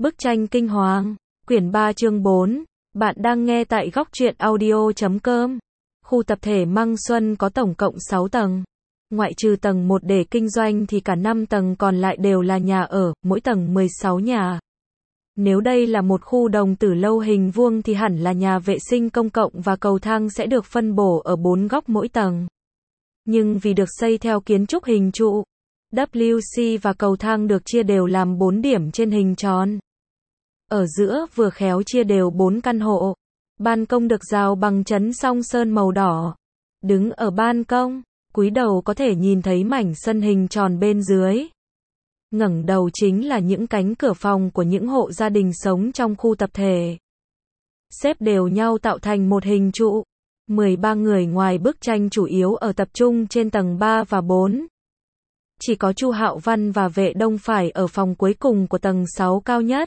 Bức tranh kinh hoàng, quyển 3 chương 4, bạn đang nghe tại góc truyện audio.com. Khu tập thể Măng Xuân có tổng cộng 6 tầng. Ngoại trừ tầng 1 để kinh doanh thì cả 5 tầng còn lại đều là nhà ở, mỗi tầng 16 nhà. Nếu đây là một khu đồng tử lâu hình vuông thì hẳn là nhà vệ sinh công cộng và cầu thang sẽ được phân bổ ở 4 góc mỗi tầng. Nhưng vì được xây theo kiến trúc hình trụ, WC và cầu thang được chia đều làm 4 điểm trên hình tròn. Ở giữa vừa khéo chia đều 4 căn hộ. Ban công được rào bằng chấn song sơn màu đỏ. Đứng ở ban công, cúi đầu có thể nhìn thấy mảnh sân hình tròn bên dưới. Ngẩng đầu chính là những cánh cửa phòng của những hộ gia đình sống trong khu tập thể. Xếp đều nhau tạo thành một hình trụ. 13 người ngoài bức tranh chủ yếu ở tập trung trên tầng 3 và 4. Chỉ có Chu Hạo Văn và Vệ Đông phải ở phòng cuối cùng của tầng 6 cao nhất.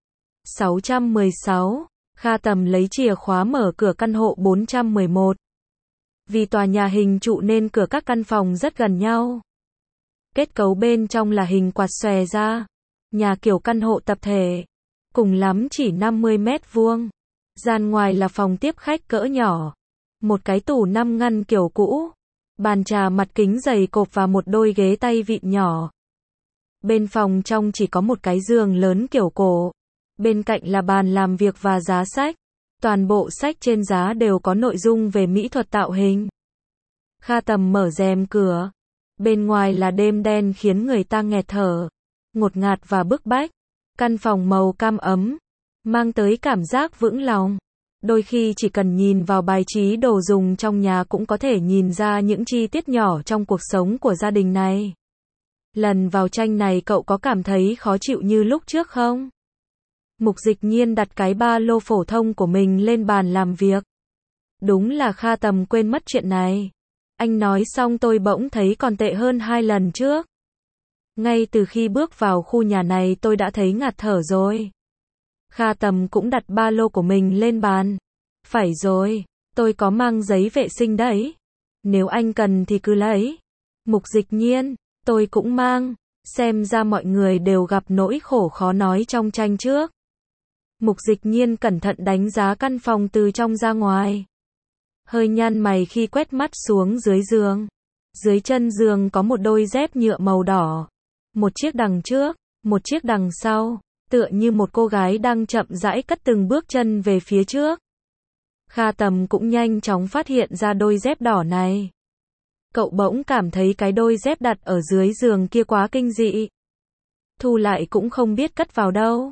616. Kha Tầm lấy chìa khóa mở cửa căn hộ 411. Vì tòa nhà hình trụ nên cửa các căn phòng rất gần nhau. Kết cấu bên trong là hình quạt xòe ra. Nhà kiểu căn hộ tập thể. Cùng lắm chỉ 50 mét vuông. Gian ngoài là phòng tiếp khách cỡ nhỏ. Một cái tủ 5 ngăn kiểu cũ. Bàn trà mặt kính dày cộp và một đôi ghế tay vịn nhỏ. Bên phòng trong chỉ có một cái giường lớn kiểu cổ. Bên cạnh là bàn làm việc và giá sách. Toàn bộ sách trên giá đều có nội dung về mỹ thuật tạo hình. Kha Tầm mở rèm cửa. Bên ngoài là đêm đen khiến người ta nghẹt thở. Ngột ngạt và bức bách. Căn phòng màu cam ấm. Mang tới cảm giác vững lòng. Đôi khi chỉ cần nhìn vào bài trí đồ dùng trong nhà cũng có thể nhìn ra những chi tiết nhỏ trong cuộc sống của gia đình này. Lần vào tranh này cậu có cảm thấy khó chịu như lúc trước không? Mục Dịch Nhiên đặt cái ba lô phổ thông của mình lên bàn làm việc. Đúng là Kha Tầm quên mất chuyện này. Anh nói xong tôi bỗng thấy còn tệ hơn 2 lần trước. Ngay từ khi bước vào khu nhà này tôi đã thấy ngạt thở rồi. Kha Tầm cũng đặt ba lô của mình lên bàn. Phải rồi, tôi có mang giấy vệ sinh đấy. Nếu anh cần thì cứ lấy. Mục Dịch Nhiên, tôi cũng mang. Xem ra mọi người đều gặp nỗi khổ khó nói trong tranh trước. Mục Dịch Nhiên cẩn thận đánh giá căn phòng từ trong ra ngoài. Hơi nhăn mày khi quét mắt xuống dưới giường. Dưới chân giường có một đôi dép nhựa màu đỏ. Một chiếc đằng trước, một chiếc đằng sau. Tựa như một cô gái đang chậm rãi cất từng bước chân về phía trước. Kha Tầm cũng nhanh chóng phát hiện ra đôi dép đỏ này. Cậu bỗng cảm thấy cái đôi dép đặt ở dưới giường kia quá kinh dị. Thu lại cũng không biết cất vào đâu.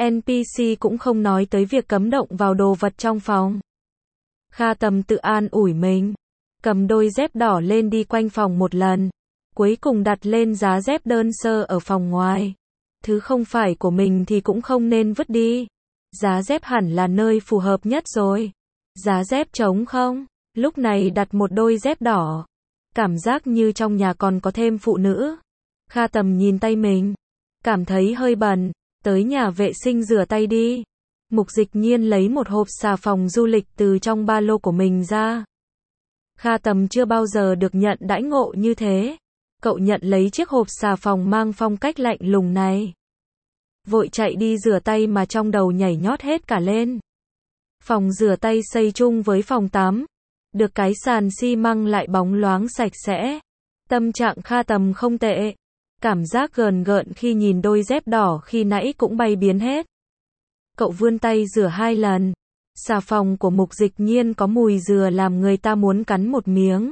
NPC cũng không nói tới việc cấm động vào đồ vật trong phòng. Kha Tầm tự an ủi mình. Cầm đôi dép đỏ lên đi quanh phòng một lần. Cuối cùng đặt lên giá dép đơn sơ ở phòng ngoài. Thứ không phải của mình thì cũng không nên vứt đi. Giá dép hẳn là nơi phù hợp nhất rồi. Giá dép trống không? Lúc này đặt một đôi dép đỏ. Cảm giác như trong nhà còn có thêm phụ nữ. Kha Tầm nhìn tay mình. Cảm thấy hơi bẩn. Tới nhà vệ sinh rửa tay đi. Mục Dịch Nhiên lấy một hộp xà phòng du lịch từ trong ba lô của mình ra. Kha Tầm chưa bao giờ được nhận đãi ngộ như thế. Cậu nhận lấy chiếc hộp xà phòng mang phong cách lạnh lùng này. Vội chạy đi rửa tay mà trong đầu nhảy nhót hết cả lên. Phòng rửa tay xây chung với phòng tắm. Được cái sàn xi măng lại bóng loáng sạch sẽ. Tâm trạng Kha Tầm không tệ. Cảm giác gờn gợn khi nhìn đôi dép đỏ khi nãy cũng bay biến hết. Cậu vươn tay rửa 2 lần. Xà phòng của Mục Dịch Nhiên có mùi dừa làm người ta muốn cắn một miếng.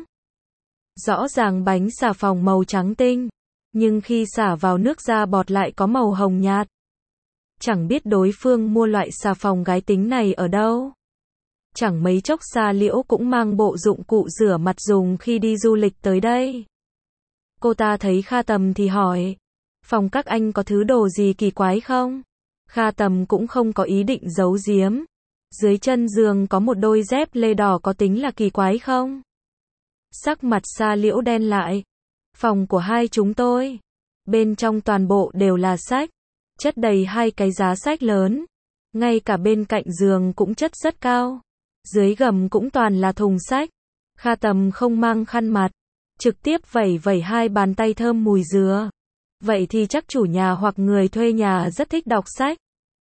Rõ ràng bánh xà phòng màu trắng tinh. Nhưng khi xả vào nước ra bọt lại có màu hồng nhạt. Chẳng biết đối phương mua loại xà phòng gái tính này ở đâu. Chẳng mấy chốc Sa Liễu cũng mang bộ dụng cụ rửa mặt dùng khi đi du lịch tới đây. Cô ta thấy Kha Tầm thì hỏi. Phòng các anh có thứ đồ gì kỳ quái không? Kha Tầm cũng không có ý định giấu giếm. Dưới chân giường có một đôi dép lê đỏ có tính là kỳ quái không? Sắc mặt Sa Liễu đen lại. Phòng của hai chúng tôi. Bên trong toàn bộ đều là sách. Chất đầy 2 cái giá sách lớn. Ngay cả bên cạnh giường cũng chất rất cao. Dưới gầm cũng toàn là thùng sách. Kha Tầm không mang khăn mặt. Trực tiếp vẩy vẩy 2 bàn tay thơm mùi dừa. Vậy thì chắc chủ nhà hoặc người thuê nhà rất thích đọc sách.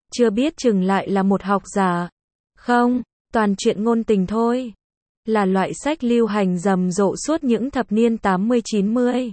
Chưa biết chừng lại là một học giả. Không, toàn chuyện ngôn tình thôi. Là loại sách lưu hành rầm rộ suốt những thập niên 80-90.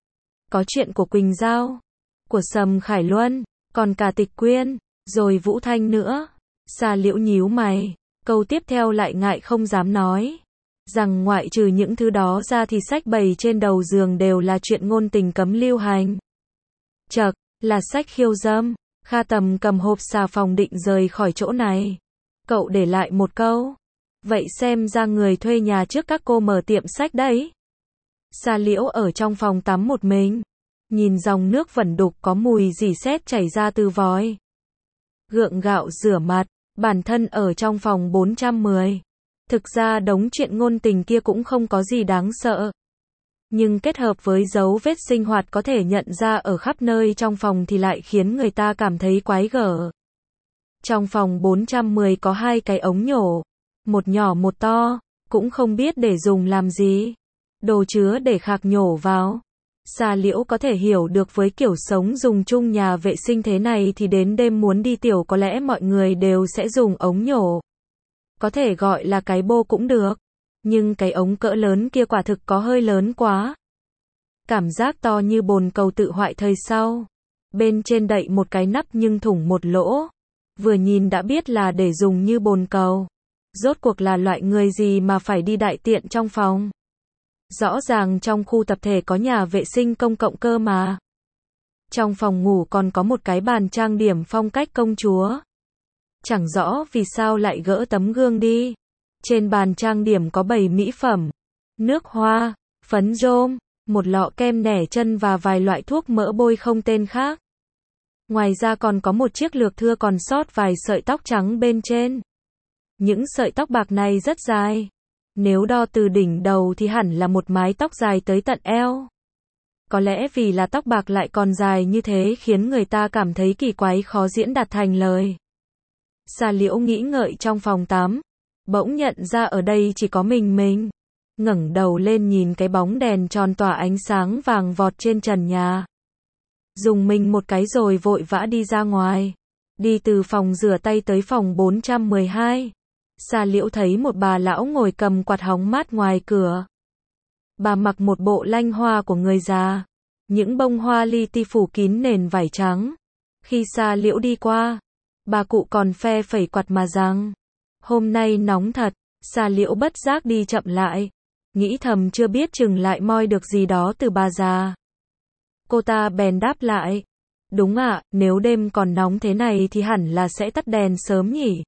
Có chuyện của Quỳnh Giao, của Sầm Khải Luân, còn cả Tịch Quyên, rồi Vũ Thanh nữa. Sa Liễu nhíu mày, câu tiếp theo lại ngại không dám nói. Rằng ngoại trừ những thứ đó ra thì sách bày trên đầu giường đều là chuyện ngôn tình cấm lưu hành. Chậc, là sách khiêu dâm. Kha Tầm cầm hộp xà phòng định rời khỏi chỗ này. Cậu để lại một câu. Vậy xem ra người thuê nhà trước các cô mở tiệm sách đấy. Sa Liễu ở trong phòng tắm một mình. Nhìn dòng nước vẩn đục có mùi rỉ sét chảy ra từ vòi. Gượng gạo rửa mặt, bản thân ở trong phòng 410. Thực ra đống chuyện ngôn tình kia cũng không có gì đáng sợ. Nhưng kết hợp với dấu vết sinh hoạt có thể nhận ra ở khắp nơi trong phòng thì lại khiến người ta cảm thấy quái gở. Trong phòng 410 có 2 cái ống nhổ. Một nhỏ một to, cũng không biết để dùng làm gì. Đồ chứa để khạc nhổ vào. Sa Liễu có thể hiểu được với kiểu sống dùng chung nhà vệ sinh thế này thì đến đêm muốn đi tiểu có lẽ mọi người đều sẽ dùng ống nhổ. Có thể gọi là cái bô cũng được. Nhưng cái ống cỡ lớn kia quả thực có hơi lớn quá. Cảm giác to như bồn cầu tự hoại thời sau. Bên trên đậy một cái nắp nhưng thủng một lỗ. Vừa nhìn đã biết là để dùng như bồn cầu. Rốt cuộc là loại người gì mà phải đi đại tiện trong phòng. Rõ ràng trong khu tập thể có nhà vệ sinh công cộng cơ mà. Trong phòng ngủ còn có một cái bàn trang điểm phong cách công chúa. Chẳng rõ vì sao lại gỡ tấm gương đi. Trên bàn trang điểm có 7 mỹ phẩm. Nước hoa, phấn rôm, một lọ kem nẻ chân và vài loại thuốc mỡ bôi không tên khác. Ngoài ra còn có một chiếc lược thưa còn sót vài sợi tóc trắng bên trên. Những sợi tóc bạc này rất dài. Nếu đo từ đỉnh đầu thì hẳn là một mái tóc dài tới tận eo. Có lẽ vì là tóc bạc lại còn dài như thế khiến người ta cảm thấy kỳ quái khó diễn đạt thành lời. Sa Liễu nghĩ ngợi trong phòng tắm. Bỗng nhận ra ở đây chỉ có mình. Ngẩng đầu lên nhìn cái bóng đèn tròn tỏa ánh sáng vàng vọt trên trần nhà. Dùng mình một cái rồi vội vã đi ra ngoài. Đi từ phòng rửa tay tới phòng 412. Sa Liễu thấy một bà lão ngồi cầm quạt hóng mát ngoài cửa. Bà mặc một bộ lanh hoa của người già. Những bông hoa li ti phủ kín nền vải trắng. Khi Sa Liễu đi qua, bà cụ còn phe phẩy quạt mà rằng: hôm nay nóng thật. Sa Liễu bất giác đi chậm lại. Nghĩ thầm chưa biết chừng lại moi được gì đó từ bà già. Cô ta bèn đáp lại: đúng ạ, nếu đêm còn nóng thế này thì hẳn là sẽ tắt đèn sớm nhỉ.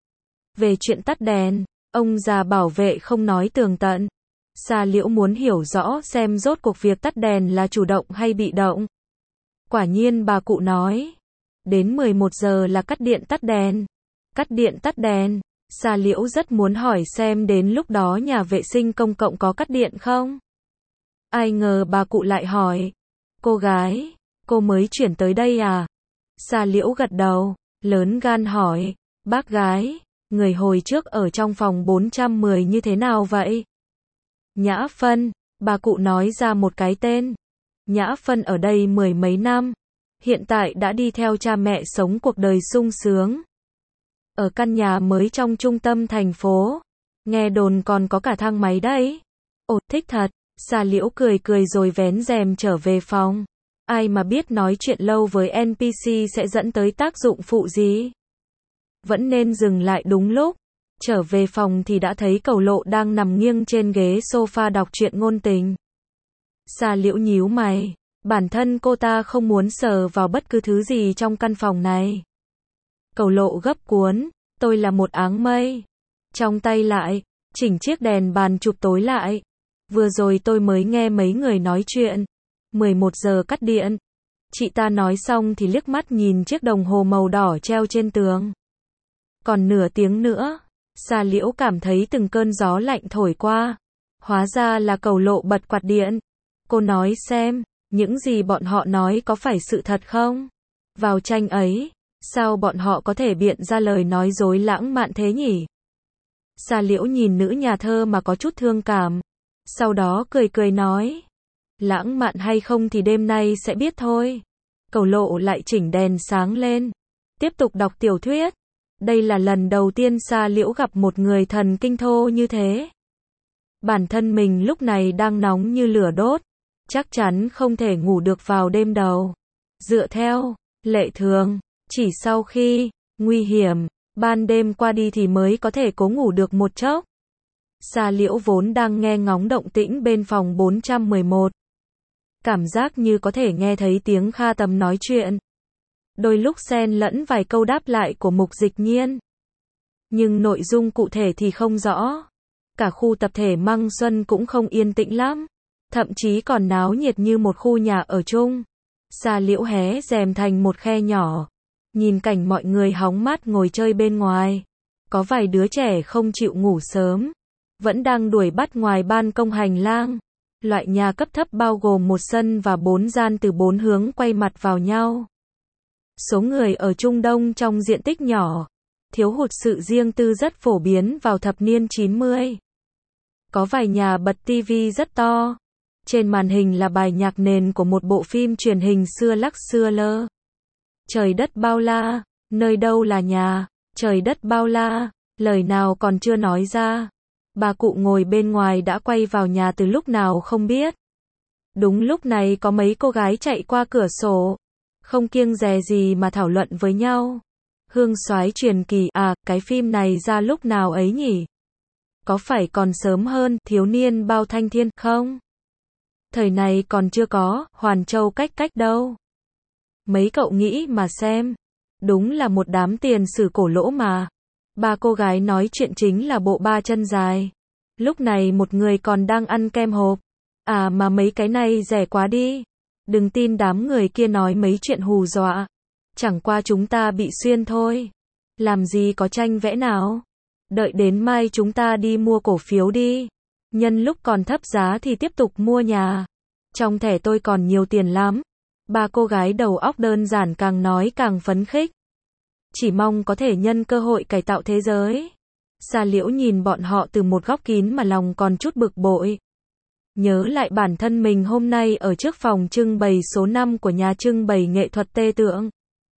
Về chuyện tắt đèn, ông già bảo vệ không nói tường tận. Sa Liễu muốn hiểu rõ xem rốt cuộc việc tắt đèn là chủ động hay bị động. Quả nhiên bà cụ nói, đến 11 giờ là cắt điện tắt đèn. Cắt điện tắt đèn. Sa Liễu rất muốn hỏi xem đến lúc đó nhà vệ sinh công cộng có cắt điện không. Ai ngờ bà cụ lại hỏi: cô gái, cô mới chuyển tới đây à? Sa Liễu gật đầu, lớn gan hỏi: bác gái, người hồi trước ở trong phòng 410 như thế nào vậy? Nhã Phân. Bà cụ nói ra một cái tên. Nhã Phân ở đây 10 mấy năm. Hiện tại đã đi theo cha mẹ sống cuộc đời sung sướng. Ở căn nhà mới trong trung tâm thành phố. Nghe đồn còn có cả thang máy đấy. Ồ, thích thật. Sa Liễu cười cười rồi vén rèm trở về phòng. Ai mà biết nói chuyện lâu với NPC sẽ dẫn tới tác dụng phụ gì. Vẫn nên dừng lại đúng lúc. Trở về phòng thì đã thấy Cẩu Lộ đang nằm nghiêng trên ghế sofa đọc truyện ngôn tình. Sa Liễu nhíu mày. Bản thân cô ta không muốn sờ vào bất cứ thứ gì trong căn phòng này. Cẩu Lộ gấp cuốn. Tôi là một áng mây. Trong tay lại chỉnh chiếc đèn bàn chụp tối lại. Vừa rồi tôi mới nghe mấy người nói chuyện. 11 giờ cắt điện. Chị ta nói xong thì liếc mắt nhìn chiếc đồng hồ màu đỏ treo trên tường. Còn nửa tiếng nữa. Sa Liễu cảm thấy từng cơn gió lạnh thổi qua. Hóa ra là Cẩu Lộ bật quạt điện. Cô nói xem, những gì bọn họ nói có phải sự thật không? Vào tranh ấy, sao bọn họ có thể biện ra lời nói dối lãng mạn thế nhỉ? Sa Liễu nhìn nữ nhà thơ mà có chút thương cảm. Sau đó cười cười nói: lãng mạn hay không thì đêm nay sẽ biết thôi. Cẩu Lộ lại chỉnh đèn sáng lên. tiếp tục đọc tiểu thuyết. Đây là lần đầu tiên Sa Liễu gặp một người thần kinh thô như thế. Bản thân mình lúc này đang nóng như lửa đốt, chắc chắn không thể ngủ được vào đêm đầu. Dựa theo lệ thường, chỉ sau khi nguy hiểm, ban đêm qua đi thì mới có thể cố ngủ được một chốc. Sa Liễu vốn đang nghe ngóng động tĩnh bên phòng 411. Cảm giác như có thể nghe thấy tiếng Kha Tầm nói chuyện. Đôi lúc xen lẫn vài câu đáp lại của Mục Dịch Nhiên. Nhưng nội dung cụ thể thì không rõ. Cả khu tập thể Măng Xuân cũng không yên tĩnh lắm. Thậm chí còn náo nhiệt như một khu nhà ở chung. Sa Liễu hé rèm thành một khe nhỏ. Nhìn cảnh mọi người hóng mát ngồi chơi bên ngoài. Có vài đứa trẻ không chịu ngủ sớm. Vẫn đang đuổi bắt ngoài ban công hành lang. Loại nhà cấp thấp bao gồm một sân và 4 gian từ 4 hướng quay mặt vào nhau. Số người ở Trung Đông trong diện tích nhỏ. Thiếu hụt sự riêng tư rất phổ biến vào thập niên 90. Có vài nhà bật tivi rất to. Trên màn hình là bài nhạc nền của một bộ phim truyền hình xưa lắc xưa lơ. Trời đất bao la, nơi đâu là nhà, trời đất bao la, lời nào còn chưa nói ra. Bà cụ ngồi bên ngoài đã quay vào nhà từ lúc nào không biết. Đúng lúc này có mấy cô gái chạy qua cửa sổ, không kiêng dè gì mà thảo luận với nhau. Hương Soái truyền kỳ, cái phim này ra lúc nào ấy nhỉ? Có phải còn sớm hơn Thiếu niên bao thanh thiên không? Thời này còn chưa có Hoàn Châu cách cách đâu. Mấy cậu nghĩ mà xem, đúng là một đám tiền sử cổ lỗ mà. Ba cô gái nói chuyện chính là bộ ba chân dài. Lúc này một người còn đang ăn kem hộp. Mà mấy cái này rẻ quá đi. Đừng tin đám người kia nói mấy chuyện hù dọa. Chẳng qua chúng ta bị xuyên thôi. Làm gì có tranh vẽ nào. Đợi đến mai chúng ta đi mua cổ phiếu đi. Nhân lúc còn thấp giá thì tiếp tục mua nhà. Trong thẻ tôi còn nhiều tiền lắm. Ba cô gái đầu óc đơn giản càng nói càng phấn khích. Chỉ mong có thể nhân cơ hội cải tạo thế giới. Sa Liễu nhìn bọn họ từ một góc kín mà lòng còn chút bực bội. Nhớ lại bản thân mình hôm nay ở trước phòng trưng bày số 5 của nhà trưng bày nghệ thuật Tê Tượng.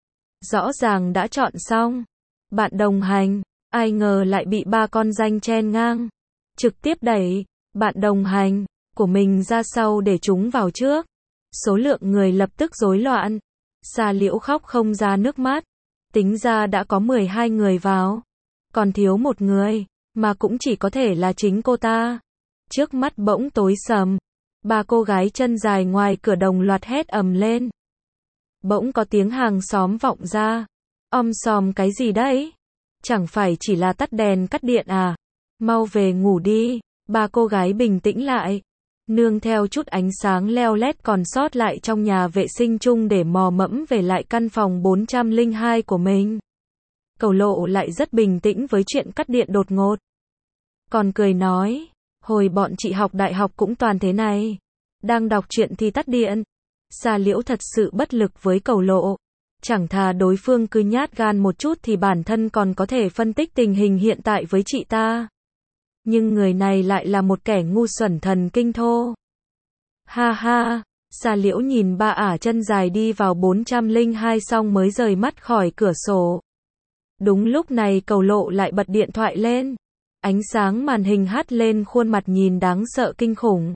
Rõ ràng đã chọn xong. Bạn đồng hành, ai ngờ lại bị ba con danh chen ngang. Trực tiếp đẩy bạn đồng hành của mình ra sau để chúng vào trước. Số lượng người lập tức rối loạn. Sa Liễu khóc không ra nước mắt. Tính ra đã có 12 người vào. Còn thiếu một người, mà cũng chỉ có thể là chính cô ta. Trước mắt bỗng tối sầm. Ba cô gái chân dài ngoài cửa đồng loạt hét ầm lên. Bỗng có tiếng hàng xóm vọng ra. Xòm cái gì đấy? Chẳng phải chỉ là tắt đèn cắt điện à? Mau về ngủ đi. Ba cô gái bình tĩnh lại. Nương theo chút ánh sáng leo lét còn sót lại trong nhà vệ sinh chung để mò mẫm về lại căn phòng 402 của mình. Cẩu Lộ lại rất bình tĩnh với chuyện cắt điện đột ngột. Còn cười nói, hồi bọn chị học đại học cũng toàn thế này. Đang đọc truyện thì tắt điện. Sa Liễu thật sự bất lực với Cẩu Lộ. Chẳng thà đối phương cứ nhát gan một chút thì bản thân còn có thể phân tích tình hình hiện tại với chị ta. Nhưng người này lại là một kẻ ngu xuẩn thần kinh thô. Ha ha, Sa Liễu nhìn ba ả chân dài đi vào 402 xong mới rời mắt khỏi cửa sổ. Đúng lúc này Cẩu Lộ lại bật điện thoại lên. Ánh sáng màn hình hắt lên khuôn mặt nhìn đáng sợ kinh khủng.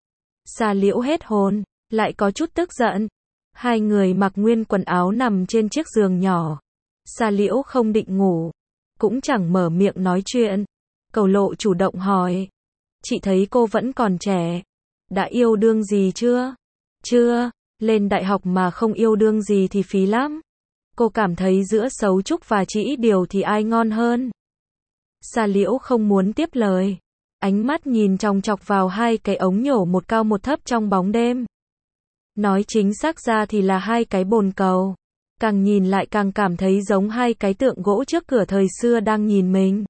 Sa Liễu hết hồn, lại có chút tức giận. Hai người mặc nguyên quần áo nằm trên chiếc giường nhỏ. Sa Liễu không định ngủ, cũng chẳng mở miệng nói chuyện. Cẩu Lộ chủ động hỏi. Chị thấy cô vẫn còn trẻ. Đã yêu đương gì chưa? Chưa, lên đại học mà không yêu đương gì thì phí lắm. Cô cảm thấy giữa xấu trúc và chỉ điều thì ai ngon hơn? Sa Liễu không muốn tiếp lời. Ánh mắt nhìn chòng chọc vào hai cái ống nhổ một cao một thấp trong bóng đêm. Nói chính xác ra thì là hai cái bồn cầu. Càng nhìn lại càng cảm thấy giống hai cái tượng gỗ trước cửa thời xưa đang nhìn mình.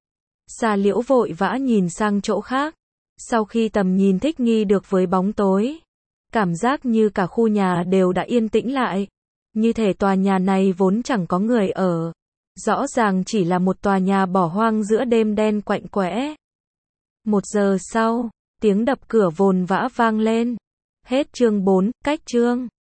Sa Liễu vội vã nhìn sang chỗ khác. Sau khi tầm nhìn thích nghi được với bóng tối, cảm giác như cả khu nhà đều đã yên tĩnh lại. Như thể tòa nhà này vốn chẳng có người ở. Rõ ràng chỉ là một tòa nhà bỏ hoang giữa đêm đen quạnh quẽ. 1 giờ sau, tiếng đập cửa vồn vã vang lên. Hết chương 4, cách chương.